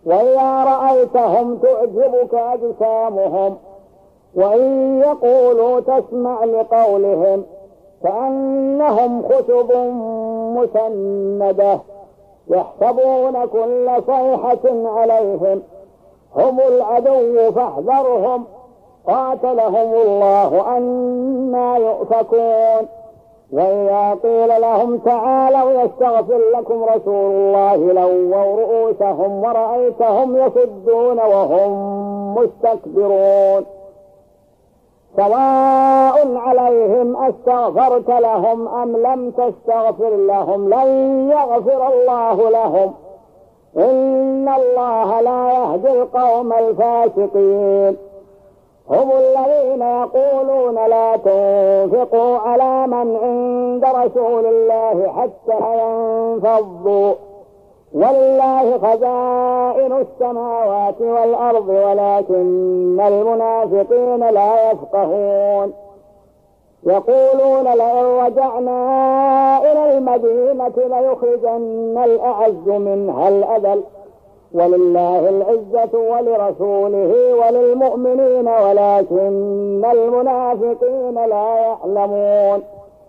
وإذا رأيتهم تعجبك أجسامهم وإن يقولوا تسمع لقولهم كأنهم خشب مسندة يحسبون كل صيحة عليهم هم العدو فاحذرهم قاتلهم الله أنى يؤفكون. وإذا قيل لهم تعالوا يستغفر لكم رسول الله لووا رؤوسهم ورأيتهم يصدون وهم مستكبرون. سواء عليهم أستغفرت لهم أم لم تستغفر لهم لن يغفر الله لهم إن الله لا يهدي القوم الفاسقين. هم الذين يقولون لا تنفقوا على من عند رسول الله حتى ينفضوا ولله خزائن السماوات والأرض ولكن المنافقين لا يفقهون. يقولون لئن رجعنا إلى المدينة ليخرجن الأعز منها الأذل ولله العزة ولرسوله وللمؤمنين ولكن المنافقين لا يعلمون.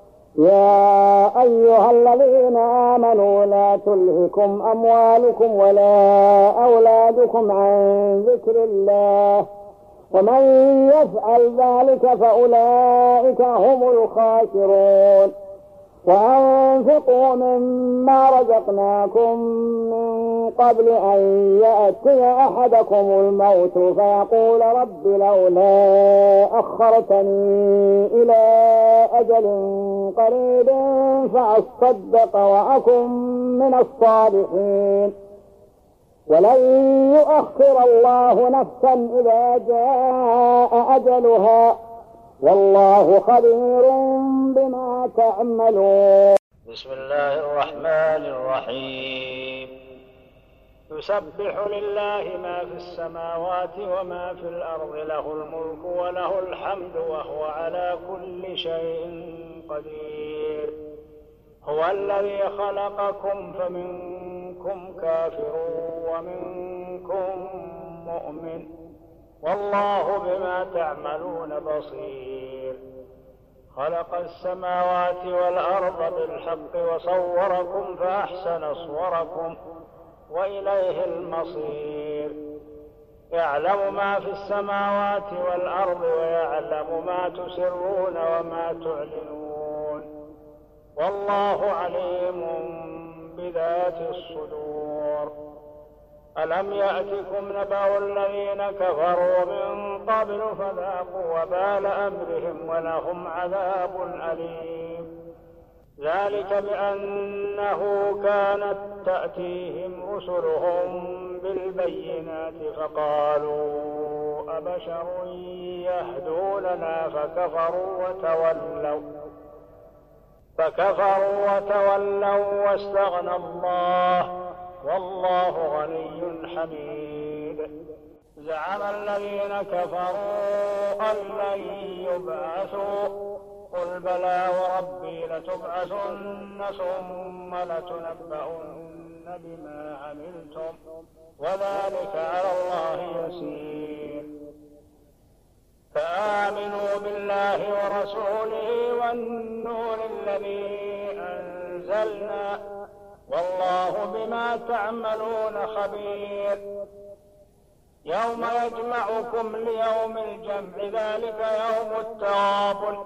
يا أيها الذين آمنوا لا تلهكم أموالكم ولا أولادكم عن ذكر الله ومن يفعل ذلك فأولئك هم الخاسرون. وأنفقوا مما رزقناكم من قبل أن يأتي أحدكم الموت فيقول رب لولا أخرتني إلى أجل قريب فأصدق وأكن من الصالحين ولن يؤخر الله نفسا إذا جاء أجلها والله خبير بما تعملون. بسم الله الرحمن الرحيم. يسبح لله ما في السماوات وما في الأرض له الملك وله الحمد وهو على كل شيء قدير. هو الذي خلقكم فمنكم كافر ومنكم مؤمن والله بما تعملون بصير. خلق السماوات والأرض بالحق وصوركم فأحسن صوركم وإليه المصير. يعلم ما في السماوات والأرض ويعلم ما تسرون وما تعلنون والله عليم بذات الصدور. ألم يأتكم نبأ الذين كفروا من قبل فذاقوا وبال أمرهم ولهم عذاب أليم. ذلك بأنه كانت تأتيهم رسلهم بالبينات فقالوا أبشر يهدوننا فكفروا وتولوا واستغنى الله والله غني حميد. زعم الذين كفروا أن لن يبعثوا قل بلى وربي لتبعثن ثم لتنبؤن بما عملتم وذلك على الله يسير. فآمنوا بالله ورسوله والنور الذي أنزلنا والله بما تعملون خبير. يوم يجمعكم ليوم الجمع ذلك يوم التغابن.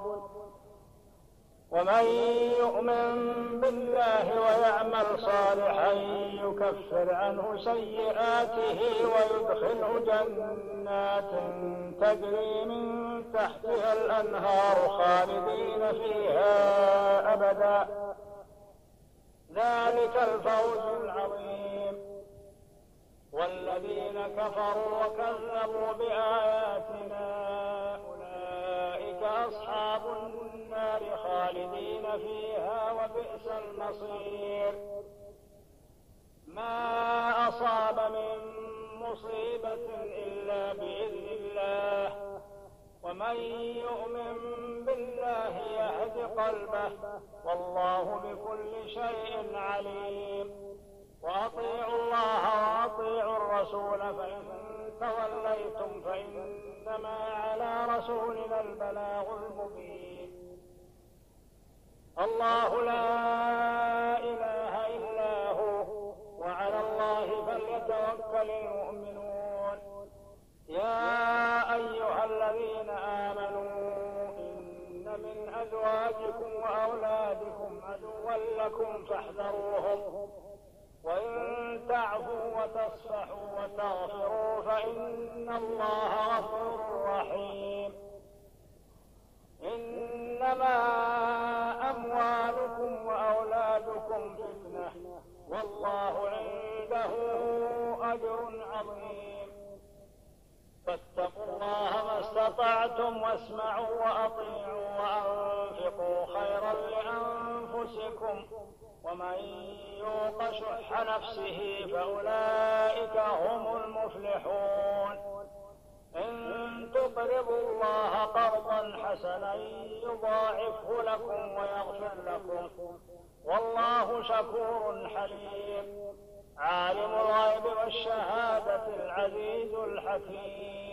ومن يؤمن بالله ويعمل صالحا يكفر عنه سيئاته ويدخله جنات تجري من تحتها الأنهار خالدين فيها أبدا ذلك الفوز العظيم. والذين كفروا وكذبوا بآياتنا أولئك أصحاب النار خالدين فيها وبئس المصير. ما أصاب من مصيبة إلا بإذن الله ومن يؤمن بالله يهد قلبه والله بكل شيء عليم. وأطيعوا الله وأطيعوا الرسول فإن توليتم فإنما على رسولنا البلاغ المبين. الله لا إله إلا هو وعلى الله فليتوكل المؤمنون. يا أيها الذين آمنوا إن من أزواجكم وأولادكم عدوا لكم فاحذروهم وإن تعفوا وتصفحوا وتغفروا فإن الله غفور رحيم. إنما أموالكم وأولادكم فتنة والله عنده أجر عظيم. فاتقوا الله ما استطعتم واسمعوا وأطيعوا وأنفقوا خيرا لأنفسكم ومن يوق شح نفسه فأولئك هم المفلحون. إن تقرضوا الله قرضا حسنا يضاعفه لكم ويغفر لكم والله شكور حليم. عالم الغيب والشهادة العزيز الحكيم.